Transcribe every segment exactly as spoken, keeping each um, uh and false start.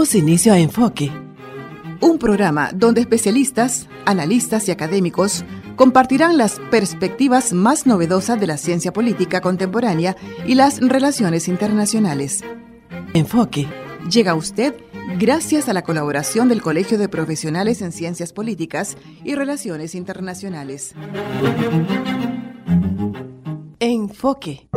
Damos inicio a Enfoque, un programa donde especialistas, analistas y académicos compartirán las perspectivas más novedosas de la ciencia política contemporánea y las relaciones internacionales. Enfoque llega a usted gracias a la colaboración del Colegio de Profesionales en Ciencias Políticas y Relaciones Internacionales. Enfoque.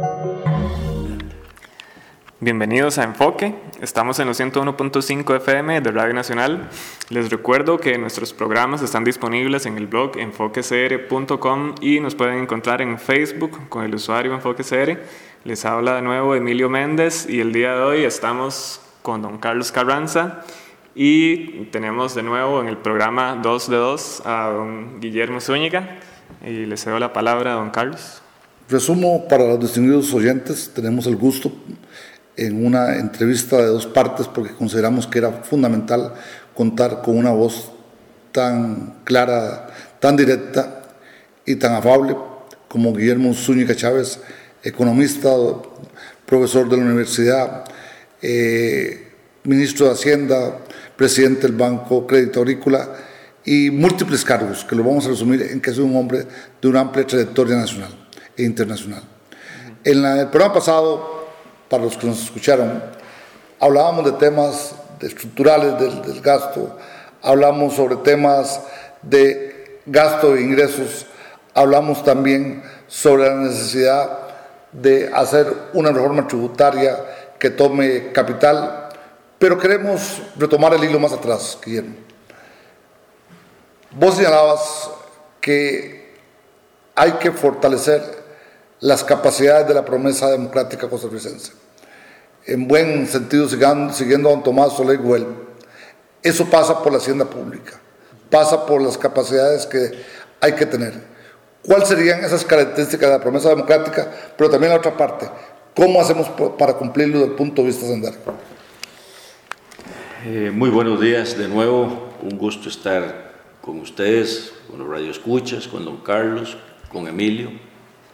Bienvenidos a Enfoque. Estamos en los ciento uno punto cinco F M de Radio Nacional. Les recuerdo que nuestros programas están disponibles en el blog enfoque c r punto com y nos pueden encontrar en Facebook con el usuario Enfoque C R. Les habla de nuevo Emilio Méndez y el día de hoy estamos con don Carlos Carranza y tenemos de nuevo en el programa dos de dos a don Guillermo Zúñiga y le cedo la palabra a don Carlos. Resumo para los distinguidos oyentes, tenemos el gusto en una entrevista de dos partes porque consideramos que era fundamental contar con una voz tan clara, tan directa y tan afable como Guillermo Zúñiga Chávez, economista, profesor de la universidad, eh, ministro de Hacienda, presidente del Banco Crédito Agrícola y múltiples cargos, que lo vamos a resumir en que es un hombre de una amplia trayectoria nacional e internacional. En la, el programa pasado, para los que nos escucharon, hablábamos de temas estructurales del, del gasto, hablamos sobre temas de gasto e ingresos, hablamos también sobre la necesidad de hacer una reforma tributaria que tome capital, pero queremos retomar el hilo más atrás, Guillermo. Vos señalabas que hay que fortalecer las capacidades de la promesa democrática costarricense. En buen sentido, siguiendo a don Tomás Soler Güell, eso pasa por la hacienda pública, pasa por las capacidades que hay que tener. ¿Cuáles serían esas características de la promesa democrática? Pero también la otra parte, ¿cómo hacemos para cumplirlo desde el punto de vista sendario? Eh, muy buenos días de nuevo, un gusto estar con ustedes, con los radioescuchas, con don Carlos, con Emilio.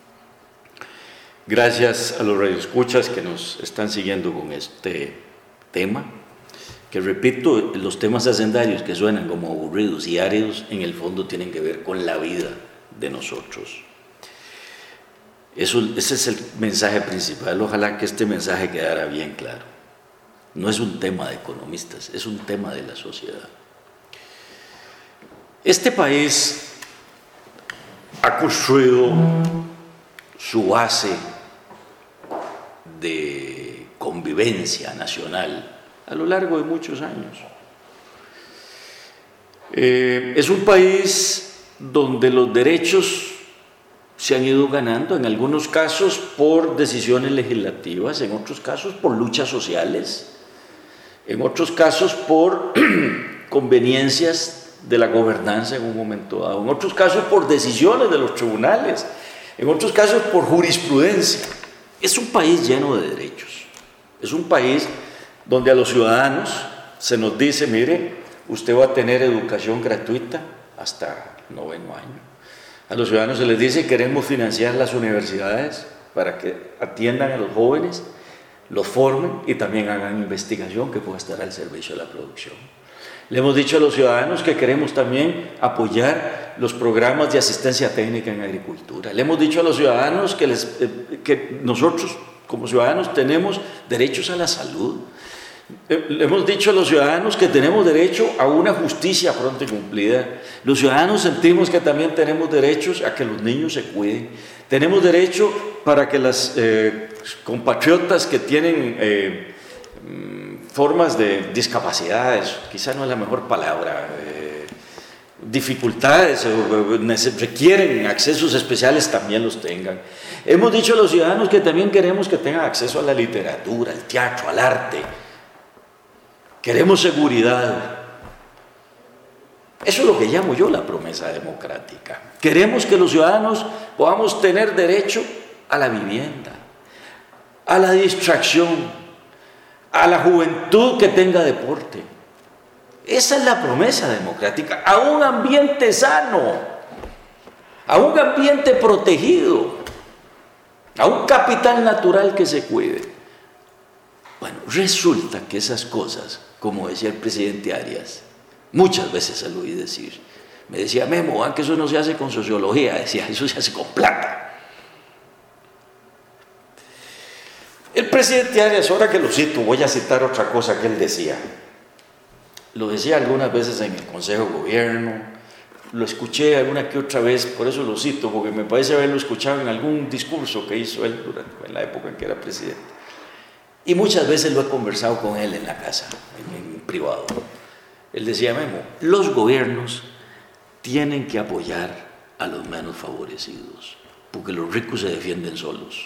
Gracias a los radioescuchas que nos están siguiendo con este tema, que repito, los temas hacendarios que suenan como aburridos y áridos, en el fondo tienen que ver con la vida de nosotros. Eso, ese es el mensaje principal, ojalá que este mensaje quedara bien claro. No es un tema de economistas, es un tema de la sociedad. Este país ha construido su base de convivencia nacional a lo largo de muchos años. Eh, es un país donde los derechos se han ido ganando, en algunos casos por decisiones legislativas, en otros casos por luchas sociales, en otros casos por conveniencias de la gobernanza en un momento dado, en otros casos por decisiones de los tribunales, en otros casos por jurisprudencia. Es un país lleno de derechos, es un país donde a los ciudadanos se nos dice, mire, usted va a tener educación gratuita hasta noveno año. A los ciudadanos se les dice, queremos financiar las universidades para que atiendan a los jóvenes, los formen y también hagan investigación que pueda estar al servicio de la producción. Le hemos dicho a los ciudadanos que queremos también apoyar los programas de asistencia técnica en agricultura. Le hemos dicho a los ciudadanos que, les, eh, que nosotros como ciudadanos tenemos derechos a la salud. Eh, le hemos dicho a los ciudadanos que tenemos derecho a una justicia pronta y cumplida. Los ciudadanos sentimos que también tenemos derechos a que los niños se cuiden. Tenemos derecho para que las eh, compatriotas que tienen Eh, formas de discapacidades, quizá no es la mejor palabra, eh, dificultades, eh, requieren accesos especiales, también los tengan. Hemos dicho a los ciudadanos que también queremos que tengan acceso a la literatura, al teatro, al arte. Queremos seguridad. Eso es lo que llamo yo la promesa democrática. Queremos que los ciudadanos podamos tener derecho a la vivienda, a la distracción, a la juventud que tenga deporte. Esa es la promesa democrática, a un ambiente sano, a un ambiente protegido, a un capital natural que se cuide. Bueno, Bueno, resulta que esas cosas, como decía el presidente Arias, muchas veces se lo oí decir. Me decía, Memo, ¿van que eso no se hace con sociología? Decía, eso se hace con plata. El presidente Arias, ahora que lo cito, voy a citar otra cosa que él decía. Lo decía algunas veces en el Consejo de Gobierno, lo escuché alguna que otra vez, por eso lo cito, porque me parece haberlo escuchado en algún discurso que hizo él durante, en la época en que era presidente. Y muchas veces lo he conversado con él en la casa, en, en privado. Él decía, Memo, los gobiernos tienen que apoyar a los menos favorecidos, porque los ricos se defienden solos.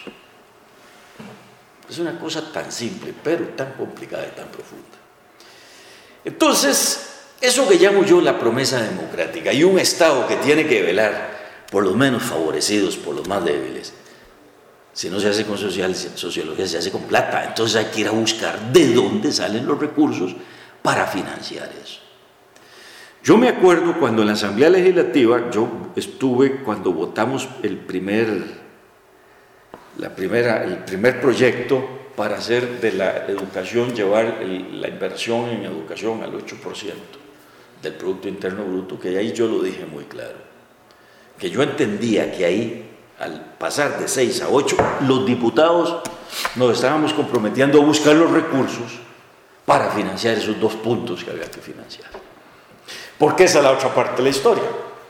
Es una cosa tan simple, pero tan complicada y tan profunda. Entonces, eso que llamo yo la promesa democrática y un Estado que tiene que velar por los menos favorecidos, por los más débiles, si no se hace con social, sociología, se hace con plata. Entonces hay que ir a buscar de dónde salen los recursos para financiar eso. Yo me acuerdo cuando en la Asamblea Legislativa, yo estuve cuando votamos el primer, la primera, el primer proyecto para hacer de la educación, llevar el, la inversión en educación al ocho por ciento del Producto Interno Bruto, que ahí yo lo dije muy claro, que yo entendía que ahí, al pasar de seis a ocho, los diputados nos estábamos comprometiendo a buscar los recursos para financiar esos dos puntos que había que financiar. Porque esa es la otra parte de la historia.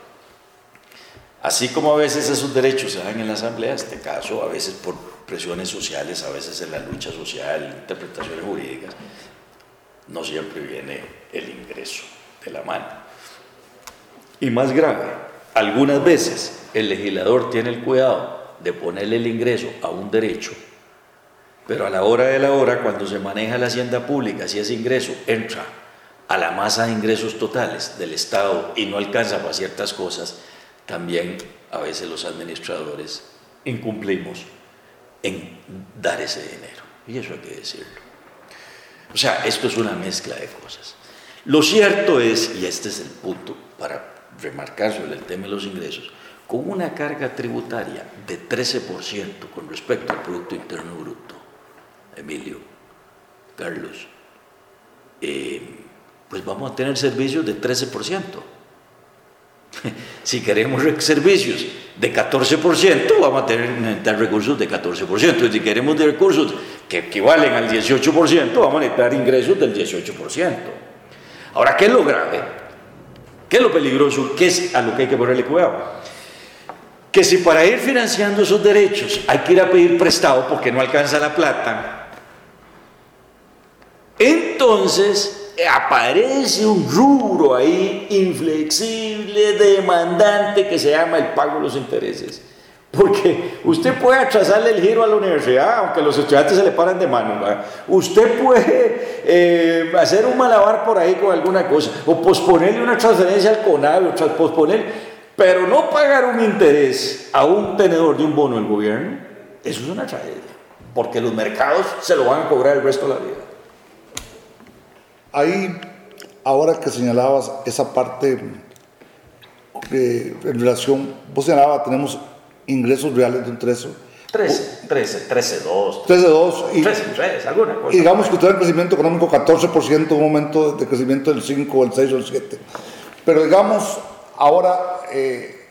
Así como a veces esos derechos se dan en la Asamblea, en este caso a veces por presiones sociales, a veces en la lucha social, interpretaciones jurídicas, no siempre viene el ingreso de la mano. Y más grave, algunas veces el legislador tiene el cuidado de ponerle el ingreso a un derecho, pero a la hora de la hora, cuando se maneja la hacienda pública, si ese ingreso entra a la masa de ingresos totales del Estado y no alcanza para ciertas cosas, también a veces los administradores incumplimos en dar ese dinero, y eso hay que decirlo. O sea, esto es una mezcla de cosas. Lo cierto es, y este es el punto para remarcar sobre el tema de los ingresos, con una carga tributaria de trece por ciento con respecto al Producto Interno Bruto, Emilio, Carlos, eh, pues vamos a tener servicios de trece por ciento. Si queremos servicios de catorce por ciento, vamos a tener necesitar recursos de catorce por ciento. Si queremos de recursos que equivalen al dieciocho por ciento, vamos a necesitar ingresos del dieciocho por ciento. Ahora, ¿qué es lo grave? ¿Qué es lo peligroso? ¿Qué es a lo que hay que ponerle cuidado? Que si para ir financiando esos derechos hay que ir a pedir prestado porque no alcanza la plata, entonces aparece un rubro ahí inflexible, demandante, que se llama el pago de los intereses. Porque usted puede atrasarle el giro a la universidad, aunque los estudiantes se le paran de mano, ¿verdad? Usted puede eh, hacer un malabar por ahí con alguna cosa, o posponerle una transferencia al CONAVE, o posponer, pero no pagar un interés a un tenedor de un bono del gobierno, eso es una tragedia, porque los mercados se lo van a cobrar el resto de la vida. Ahí, ahora que señalabas esa parte eh, en relación, vos señalabas, tenemos ingresos reales de un trece. trece, trece, trece, dos. trece, dos. Y, trece, tres, alguna cosa. Y digamos que usted un crecimiento económico catorce por ciento, un momento de crecimiento del cinco, el seis o el siete. Pero digamos, ahora, eh,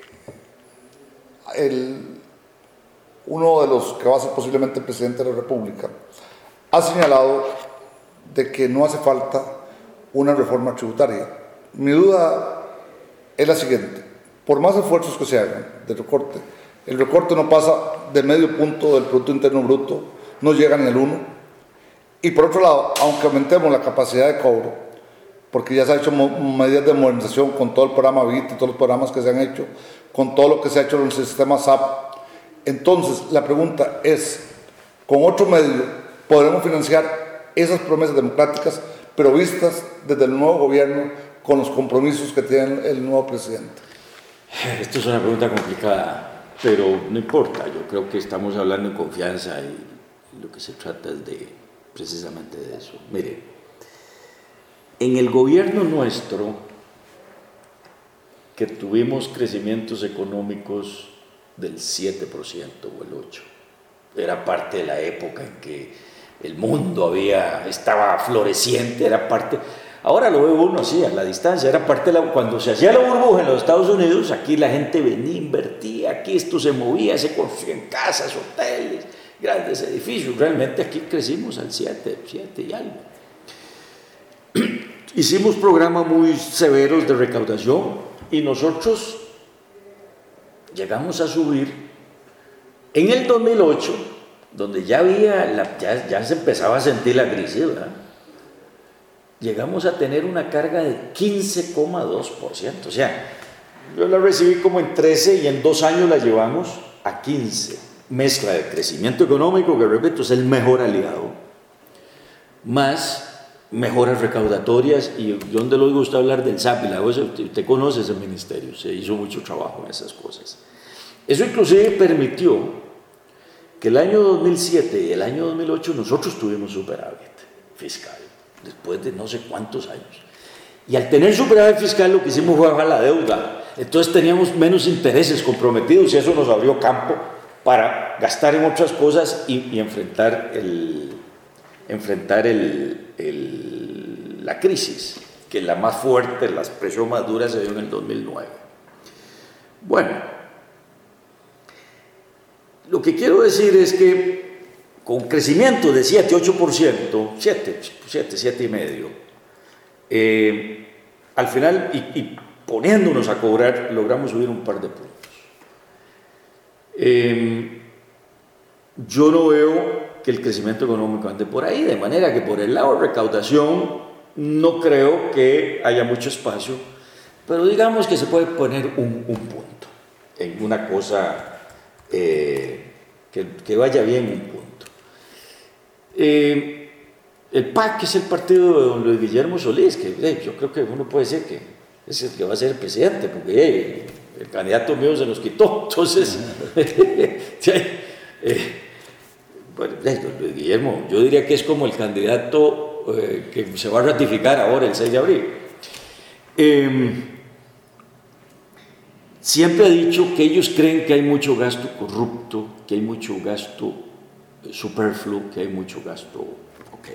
el, uno de los que va a ser posiblemente el presidente de la República ha señalado de que no hace falta una reforma tributaria. Mi duda es la siguiente: por más esfuerzos que se hagan de recorte, el recorte no pasa de medio punto del Producto Interno Bruto, no llega ni al uno, y por otro lado, aunque aumentemos la capacidad de cobro, porque ya se han hecho medidas de modernización con todo el programa V I T y todos los programas que se han hecho, con todo lo que se ha hecho en el sistema S A P, entonces la pregunta es, con otro medio podremos financiar esas promesas democráticas, pero vistas desde el nuevo gobierno con los compromisos que tiene el nuevo presidente. Esto es una pregunta complicada, pero no importa. Yo creo que estamos hablando en confianza y lo que se trata es de precisamente de eso. Mire, en el gobierno nuestro, que tuvimos crecimientos económicos del siete por ciento o el ocho por ciento, era parte de la época en que el mundo había, estaba floreciente, era parte... Ahora lo ve uno así, a la distancia, era parte de la... Cuando se hacía la burbuja en los Estados Unidos, aquí la gente venía, invertía, aquí esto se movía, se construían casas, hoteles, grandes edificios. Realmente aquí crecimos al siete, siete y algo. Hicimos programas muy severos de recaudación y nosotros llegamos a subir en el dos mil ocho, donde ya había, la, ya, ya se empezaba a sentir la crisis, ¿verdad? Llegamos a tener una carga de quince coma dos por ciento. O sea, yo la recibí como en trece y en dos años la llevamos a quince. Mezcla de crecimiento económico, que repito, es el mejor aliado, más mejoras recaudatorias. Y yo donde lo gusta hablar del S A P, la usted, usted conoce ese ministerio, se hizo mucho trabajo en esas cosas. Eso inclusive permitió que el año dos mil siete y el año dos mil ocho nosotros tuvimos superávit fiscal, después de no sé cuántos años. Y al tener superávit fiscal lo que hicimos fue bajar la deuda. Entonces teníamos menos intereses comprometidos y eso nos abrió campo para gastar en otras cosas y, y enfrentar, el, enfrentar el, el, la crisis, que la más fuerte, la expresión más dura se dio en el dos mil nueve. Bueno, lo que quiero decir es que con crecimiento de siete, ocho por ciento, siete, siete, siete y medio, eh, al final, y, y poniéndonos a cobrar, logramos subir un par de puntos. Eh, yo no veo que el crecimiento económico ande por ahí, de manera que por el lado de recaudación no creo que haya mucho espacio, pero digamos que se puede poner un, un punto en una cosa eh, que, que vaya bien un punto. Eh, el P A C, que es el partido de don Luis Guillermo Solís, que eh, yo creo que uno puede decir que es el que va a ser el presidente, porque eh, el candidato mío se nos quitó, entonces, eh, bueno, don Luis Guillermo, yo diría que es como el candidato eh, que se va a ratificar ahora el seis de abril. Eh, siempre ha dicho que ellos creen que hay mucho gasto corrupto, que hay mucho gasto superfluo, que hay mucho gasto, ok.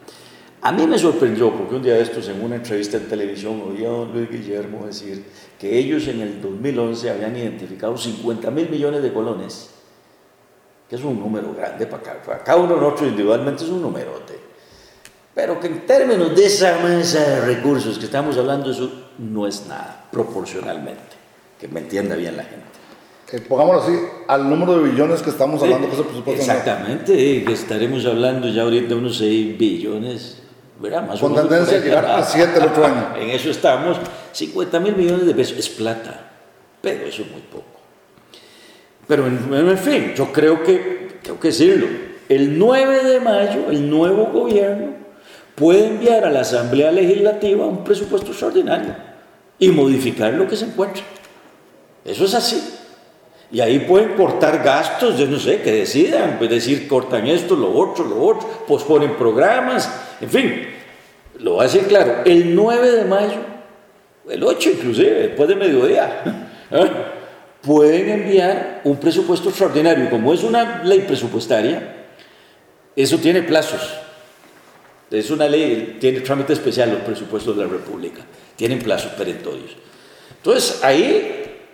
A mí me sorprendió, porque un día de estos, en una entrevista en televisión, oía a don Luis Guillermo decir que ellos en el dos mil once habían identificado cincuenta mil millones de colones, que es un número grande para cada, para cada uno de nosotros individualmente, es un numerote, pero que en términos de esa masa de recursos que estamos hablando, eso no es nada, proporcionalmente, que me entienda bien la gente. Eh, pongámoslo así, al número de billones que estamos hablando, sí, que es el presupuesto. Exactamente, eh, que estaremos hablando ya ahorita de unos seis billones, ¿verdad? Más con tendencia a llegar a siete el otro año. En eso estamos, cincuenta mil millones de pesos, es plata, pero eso es muy poco. Pero en, en fin, yo creo que, tengo que decirlo, el nueve de mayo el nuevo gobierno puede enviar a la Asamblea Legislativa un presupuesto extraordinario y modificar lo que se encuentra. Eso es así. Y ahí pueden cortar gastos, yo no sé, que decidan, pues decir, cortan esto, lo otro, lo otro, posponen programas, en fin, lo voy a decir claro, el nueve de mayo, el ocho inclusive, después de mediodía, ¿eh? pueden enviar un presupuesto extraordinario. Como es una ley presupuestaria, eso tiene plazos, es una ley, tiene trámite especial los presupuestos de la República, tienen plazos perentorios. Entonces, ahí...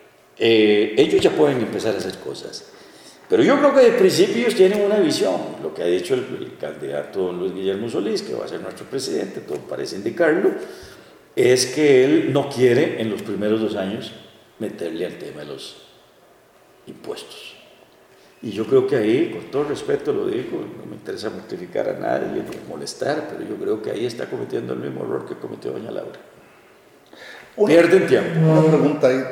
Eh, ellos ya pueden empezar a hacer cosas, pero yo creo que de principio ellos tienen una visión. Lo que ha dicho el, el candidato don Luis Guillermo Solís, que va a ser nuestro presidente, todo parece indicarlo, es que él no quiere en los primeros dos años meterle al tema de los impuestos. Y yo creo que ahí, con todo respeto lo digo, no me interesa mortificar a nadie ni molestar, pero yo creo que ahí está cometiendo el mismo error que cometió doña Laura. Una, Pierden tiempo. Una pregunta ahí.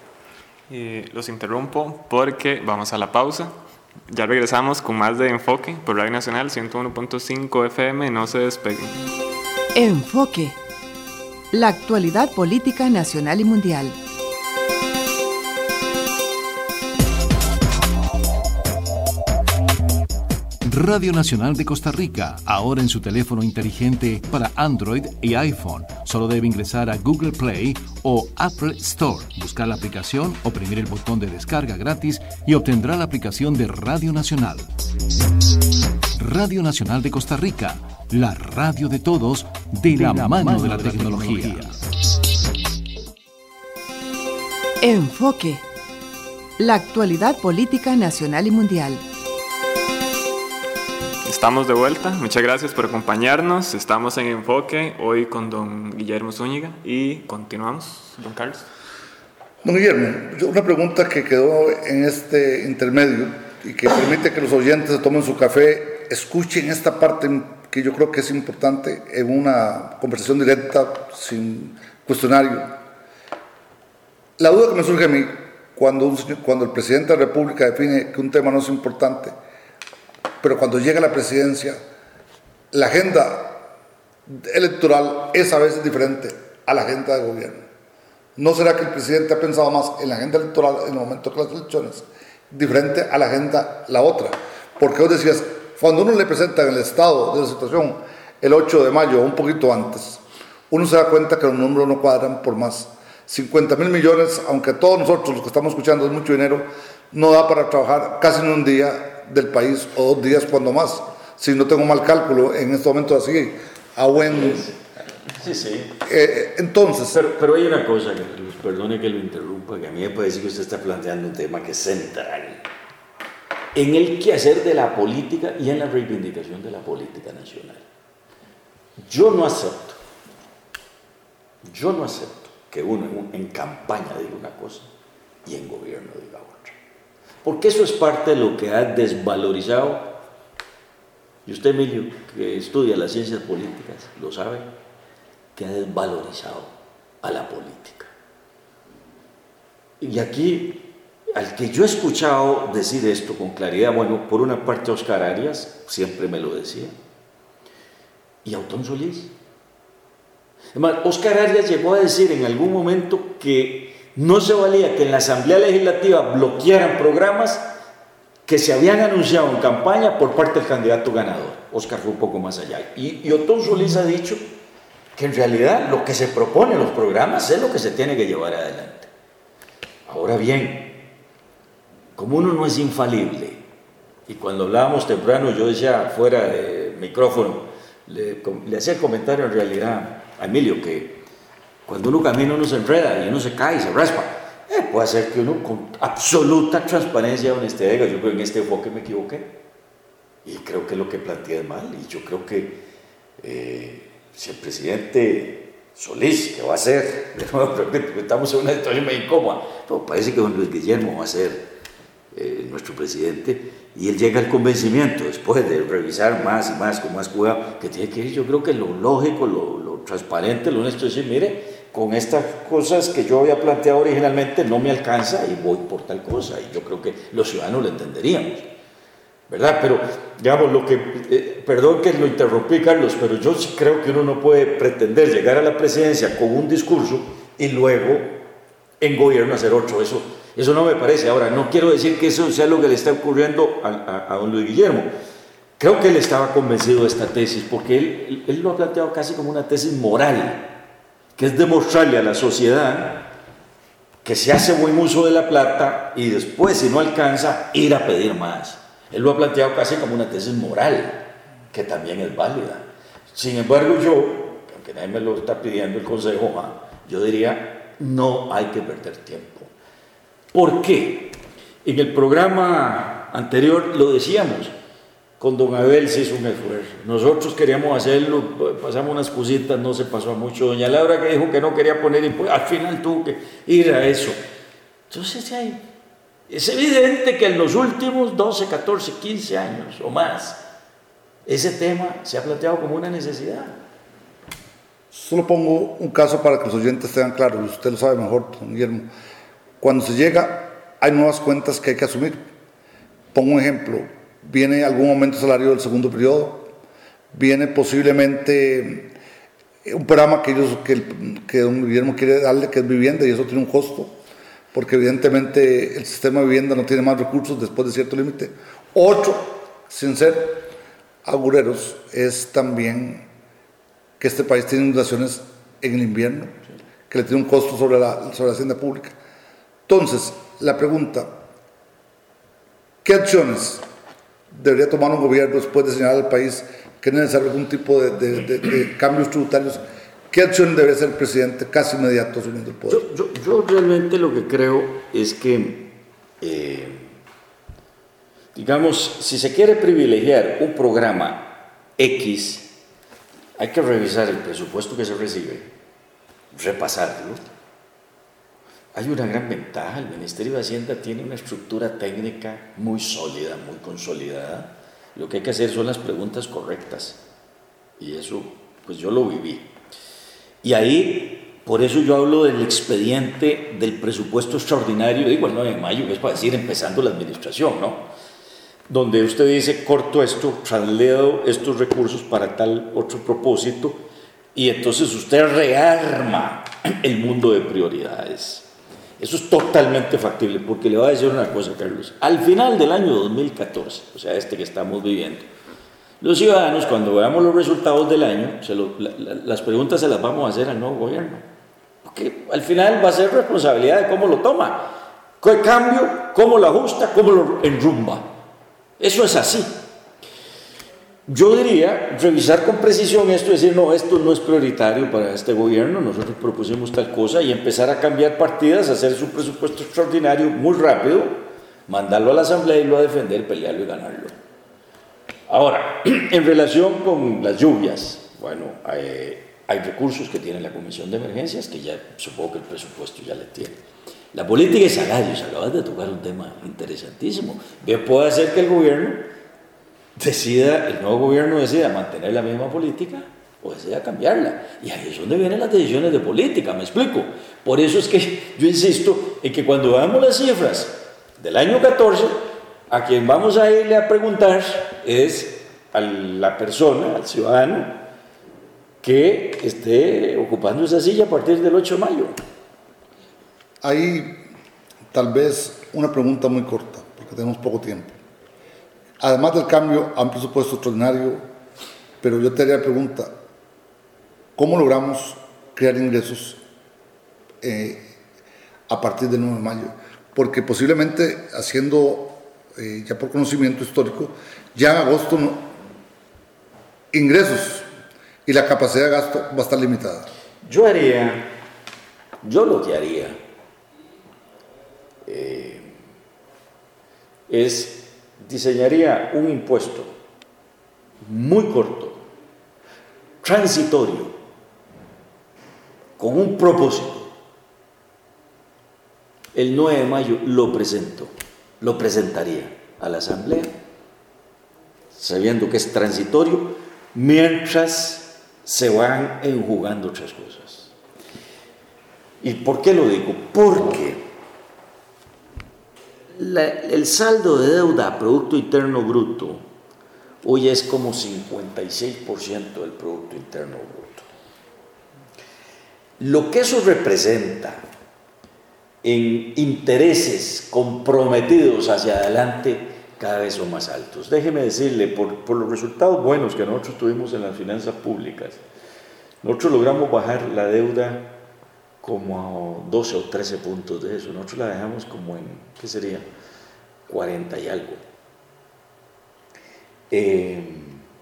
Y los interrumpo porque vamos a la pausa. Ya regresamos con más de Enfoque por Radio Nacional ciento uno punto cinco F M. No se despeguen. Enfoque. La actualidad política nacional y mundial. Radio Nacional de Costa Rica, ahora en su teléfono inteligente para Android y iPhone. Solo debe ingresar a Google Play o Apple Store, buscar la aplicación, oprimir el botón de descarga gratis y obtendrá la aplicación de Radio Nacional. Radio Nacional de Costa Rica, la radio de todos, de, de la, la mano, mano de la, de la tecnología. tecnología. Enfoque. La actualidad política nacional y mundial. Estamos de vuelta, muchas gracias por acompañarnos. Estamos en Enfoque, hoy con don Guillermo Zúñiga y continuamos, don Carlos. Don Guillermo, una pregunta que quedó en este intermedio y que permite que los oyentes se tomen su café, escuchen esta parte que yo creo que es importante en una conversación directa, sin cuestionario. La duda que me surge a mí, cuando, un, cuando el presidente de la República define que un tema no es importante, pero cuando llega a la presidencia, la agenda electoral es a veces diferente a la agenda de gobierno. ¿No será que el presidente ha pensado más en la agenda electoral en el momento de las elecciones, diferente a la agenda la otra? Porque vos decías, cuando uno le presenta en el estado de la situación el ocho de mayo o un poquito antes, uno se da cuenta que los números no cuadran por más. cincuenta mil millones, aunque todos nosotros los que estamos escuchando es mucho dinero, no da para trabajar casi en un día del país o dos días cuando más, si no tengo mal cálculo en este momento así, a buen... Sí, sí. Eh, entonces... Pero, pero hay una cosa, Carlos, perdone que lo interrumpa, que a mí me parece que usted está planteando un tema que es central en el quehacer de la política y en la reivindicación de la política nacional. Yo no acepto, yo no acepto que uno en campaña diga una cosa y en gobierno diga otra. Porque eso es parte de lo que ha desvalorizado, y usted, Emilio, que estudia las ciencias políticas, lo sabe, que ha desvalorizado a la política. Y aquí, al que yo he escuchado decir esto con claridad, bueno, por una parte Oscar Arias, siempre me lo decía, y Autón Solís. Además, Oscar Arias llegó a decir en algún momento que no se valía que en la Asamblea Legislativa bloquearan programas que se habían anunciado en campaña por parte del candidato ganador. Oscar fue un poco más allá. Y, y Autón Solís ha dicho que en realidad lo que se propone en los programas es lo que se tiene que llevar adelante. Ahora bien, como uno no es infalible, y cuando hablábamos temprano yo decía fuera de micrófono, le, le hacía el comentario en realidad a Emilio que cuando uno camina uno se enreda y uno se cae y se raspa. Eh, puede ser que uno con absoluta transparencia y honestidad diga, yo creo que en este enfoque me equivoqué. Y creo que lo que planteé es mal. Y yo creo que eh, si el presidente Solís, que va a ser, de nuevo, estamos en una situación muy incómoda, pero parece que don Luis Guillermo va a ser eh, nuestro presidente, y él llega al convencimiento, después de revisar más y más, con más cuidado, que tiene que ir, yo creo que lo lógico, lo, lo transparente, lo honesto, es decir, mire, con estas cosas que yo había planteado originalmente no me alcanza y voy por tal cosa, y yo creo que los ciudadanos lo entenderíamos, ¿verdad? Pero, digamos, lo que, eh, perdón que lo interrumpí, Carlos, pero yo sí creo que uno no puede pretender llegar a la presidencia con un discurso y luego en gobierno hacer otro, eso, eso no me parece. Ahora, no quiero decir que eso sea lo que le está ocurriendo a, a, a don Luis Guillermo. Creo que él estaba convencido de esta tesis, porque él, él, él lo ha planteado casi como una tesis moral, que es demostrarle a la sociedad que se hace buen uso de la plata y después, si no alcanza, ir a pedir más. Él lo ha planteado casi como una tesis moral, que también es válida. Sin embargo, yo, aunque nadie me lo está pidiendo el consejo, yo diría, no hay que perder tiempo. ¿Por qué? En el programa anterior lo decíamos, con don Abel se hizo un esfuerzo. Nosotros queríamos hacerlo, pasamos unas cositas, no se pasó a mucho. Doña Laura, que dijo que no quería poner impuestos, al final tuvo que ir a eso. Entonces, hay, es evidente que en los últimos doce, catorce, quince años o más, ese tema se ha planteado como una necesidad. Solo pongo un caso para que los oyentes tengan claro, y usted lo sabe mejor, don Guillermo. Cuando se llega, hay nuevas cuentas que hay que asumir. Pongo un ejemplo. Viene algún aumento de salario del segundo periodo, viene posiblemente un programa que, ellos, que, el, que don Guillermo quiere darle, que es vivienda, y eso tiene un costo, porque evidentemente el sistema de vivienda no tiene más recursos después de cierto límite. Otro, sin ser agureros, es también que este país tiene inundaciones en el invierno, que le tiene un costo sobre la, sobre la hacienda pública. Entonces, la pregunta, ¿qué acciones debería tomar un gobierno después de señalar al país que es necesario algún tipo de, de, de, de cambios tributarios? ¿Qué acción debería hacer el presidente casi inmediato asumiendo el poder? Yo, yo, yo realmente lo que creo es que, eh, digamos, si se quiere privilegiar un programa X, hay que revisar el presupuesto que se recibe, repasarlo. Hay una gran ventaja, el Ministerio de Hacienda tiene una estructura técnica muy sólida, muy consolidada. Lo que hay que hacer son las preguntas correctas, y eso, pues yo lo viví. Y ahí, por eso yo hablo del expediente del presupuesto extraordinario, digo el nueve de mayo, que es para decir empezando la administración, ¿no? Donde usted dice, corto esto, trasledo estos recursos para tal otro propósito, y entonces usted rearma el mundo de prioridades. Eso es totalmente factible, porque le voy a decir una cosa, Carlos. Al final del año dos mil catorce, o sea, este que estamos viviendo, los ciudadanos, cuando veamos los resultados del año, se lo, la, la, las preguntas se las vamos a hacer al nuevo gobierno, porque al final va a ser responsabilidad de cómo lo toma, qué cambio, cómo lo ajusta, cómo lo enrumba. Eso es así. Yo diría, revisar con precisión esto, decir, no, esto no es prioritario para este gobierno, nosotros propusimos tal cosa, y empezar a cambiar partidas, hacer su presupuesto extraordinario muy rápido, mandarlo a la Asamblea y lo a defender, pelearlo y ganarlo. Ahora, en relación con las lluvias, bueno, hay, hay recursos que tiene la Comisión de Emergencias, que ya supongo que el presupuesto ya le tiene. La política de salarios, acabas de tocar un tema interesantísimo. Bien, puede ser que el gobierno decida, el nuevo gobierno decida mantener la misma política o decida cambiarla. Y ahí es donde vienen las decisiones de política, me explico. Por eso es que yo insisto en que cuando veamos las cifras del año catorce, a quien vamos a irle a preguntar es a la persona, al ciudadano, que esté ocupando esa silla a partir del ocho de mayo. Hay tal vez una pregunta muy corta, porque tenemos poco tiempo. Además del cambio a un presupuesto extraordinario, pero yo te haría la pregunta, ¿cómo logramos crear ingresos eh, a partir del nueve de mayo? Porque posiblemente haciendo... Eh, ya por conocimiento histórico, ya en agosto no, ingresos y la capacidad de gasto va a estar limitada. Yo haría, yo lo que haría eh, es diseñaría un impuesto muy corto, transitorio, con un propósito. El nueve de mayo lo presento. Lo presentaría a la Asamblea, sabiendo que es transitorio, mientras se van enjugando otras cosas. ¿Y por qué lo digo? Porque la, el saldo de deuda a Producto Interno Bruto hoy es como cincuenta y seis por ciento del Producto Interno Bruto. Lo que eso representa en intereses comprometidos hacia adelante cada vez son más altos. Déjeme decirle, por, por los resultados buenos que nosotros tuvimos en las finanzas públicas, nosotros logramos bajar la deuda como a doce o trece puntos de eso. Nosotros la dejamos como en, ¿qué sería? cuarenta y algo. Eh,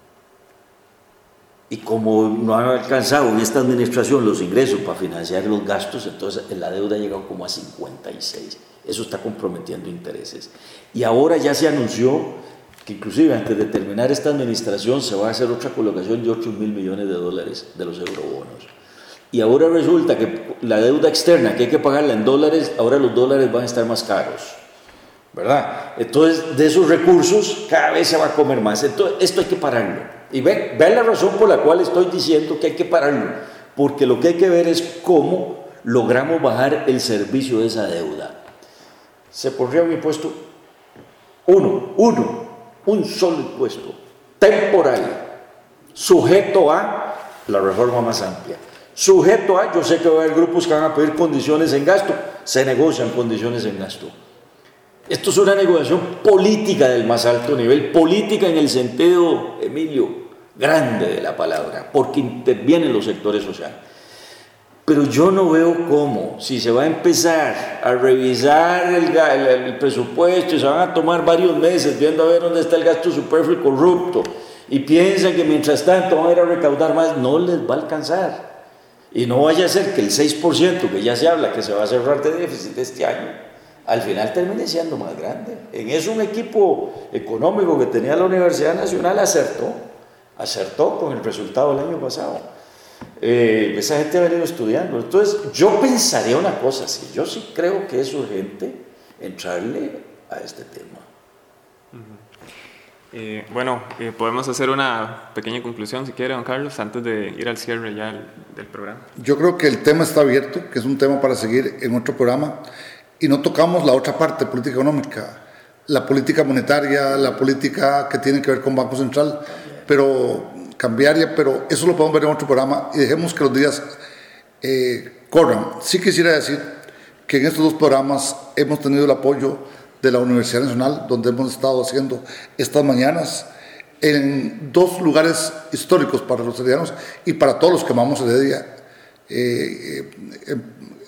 y como no han alcanzado en esta administración los ingresos para financiar los gastos, entonces la deuda ha llegado como a cincuenta y seis. Eso está comprometiendo intereses. Y ahora ya se anunció que inclusive antes de terminar esta administración se va a hacer otra colocación de otros mil millones de dólares de los eurobonos. Y ahora resulta que la deuda externa, que hay que pagarla en dólares, ahora los dólares van a estar más caros, ¿verdad? Entonces, de esos recursos, cada vez se va a comer más. Entonces, esto hay que pararlo. Y vean ve la razón por la cual estoy diciendo que hay que pararlo. Porque lo que hay que ver es cómo logramos bajar el servicio de esa deuda. Se pondría un impuesto, uno, uno, un solo impuesto, temporal, sujeto a la reforma más amplia. Sujeto a, yo sé que va a haber grupos que van a pedir condiciones en gasto, se negocian condiciones en gasto. Esto es una negociación política del más alto nivel, política en el sentido, Emilio, grande de la palabra, porque intervienen los sectores sociales. pero yo no veo cómo, si se va a empezar a revisar el, el, el presupuesto y se van a tomar varios meses viendo a ver dónde está el gasto superfluo y corrupto, y piensan que mientras tanto van a ir a recaudar más, no les va a alcanzar. Y no vaya a ser que el seis por ciento que ya se habla que se va a cerrar de déficit este año, al final termine siendo más grande. En eso un equipo económico que tenía la Universidad Nacional acertó, acertó con el resultado del año pasado. Eh, esa gente ha venido estudiando. Entonces yo pensaría una cosa así, yo sí creo que es urgente entrarle a este tema. Uh-huh. eh, bueno, eh, podemos hacer una pequeña conclusión si quiere, don Carlos, antes de ir al cierre ya del, del programa. Yo creo que el tema está abierto, que es un tema para seguir en otro programa, y no tocamos la otra parte, política económica, la política monetaria, la política que tiene que ver con Banco Central, pero cambiaria, pero eso lo podemos ver en otro programa y dejemos que los días eh, corran. Sí quisiera decir que en estos dos programas hemos tenido el apoyo de la Universidad Nacional, donde hemos estado haciendo estas mañanas en dos lugares históricos para los heredianos y para todos los que amamos Heredia. Eh, eh,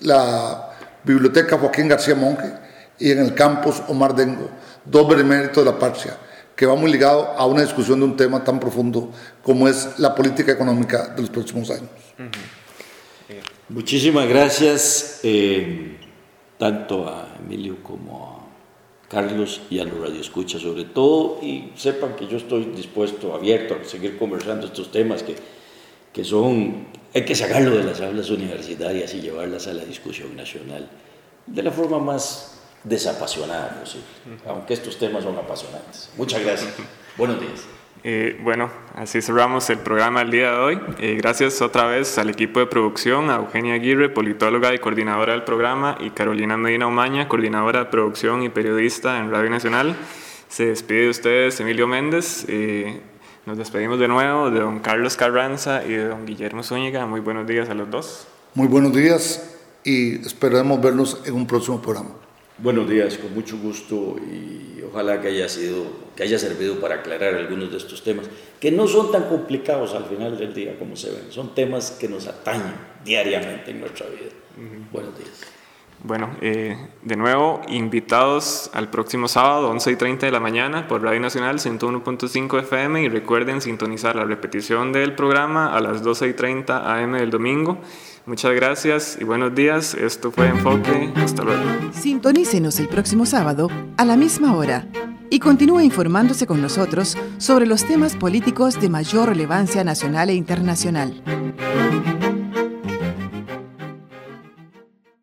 la Biblioteca Joaquín García Monge y en el campus Omar Dengo, dos beneméritos de la Patria, que va muy ligado a una discusión de un tema tan profundo como es la política económica de los próximos años. Uh-huh. eh, Muchísimas gracias, eh, tanto a Emilio como a Carlos y a los radioescuchas sobre todo, y sepan que yo estoy dispuesto, abierto a seguir conversando estos temas que, que son, hay que sacarlo de las aulas universitarias y llevarlas a la discusión nacional de la forma más desapasionada posible, uh-huh. aunque estos temas son apasionantes. Muchas gracias. Buenos días. Eh, bueno, así cerramos el programa el día de hoy. Eh, gracias otra vez al equipo de producción, a Eugenia Aguirre, politóloga y coordinadora del programa, y Carolina Medina Omaña, coordinadora de producción y periodista en Radio Nacional. Se despide de ustedes Emilio Méndez. Eh, nos despedimos de nuevo de don Carlos Carranza y de don Guillermo Zúñiga. Muy buenos días a los dos. Muy buenos días y esperamos vernos en un próximo programa. Buenos días, con mucho gusto, y ojalá que haya sido, que haya servido para aclarar algunos de estos temas, que no son tan complicados al final del día como se ven, son temas que nos atañen diariamente en nuestra vida. Uh-huh. Buenos días. Bueno, eh, de nuevo, invitados al próximo sábado, once y treinta de la mañana, por Radio Nacional ciento uno punto cinco F M, y recuerden sintonizar la repetición del programa a las doce y treinta A M del domingo. Muchas gracias y buenos días. Esto fue Enfoque. Hasta luego. Sintonícenos el próximo sábado a la misma hora y continúe informándose con nosotros sobre los temas políticos de mayor relevancia nacional e internacional.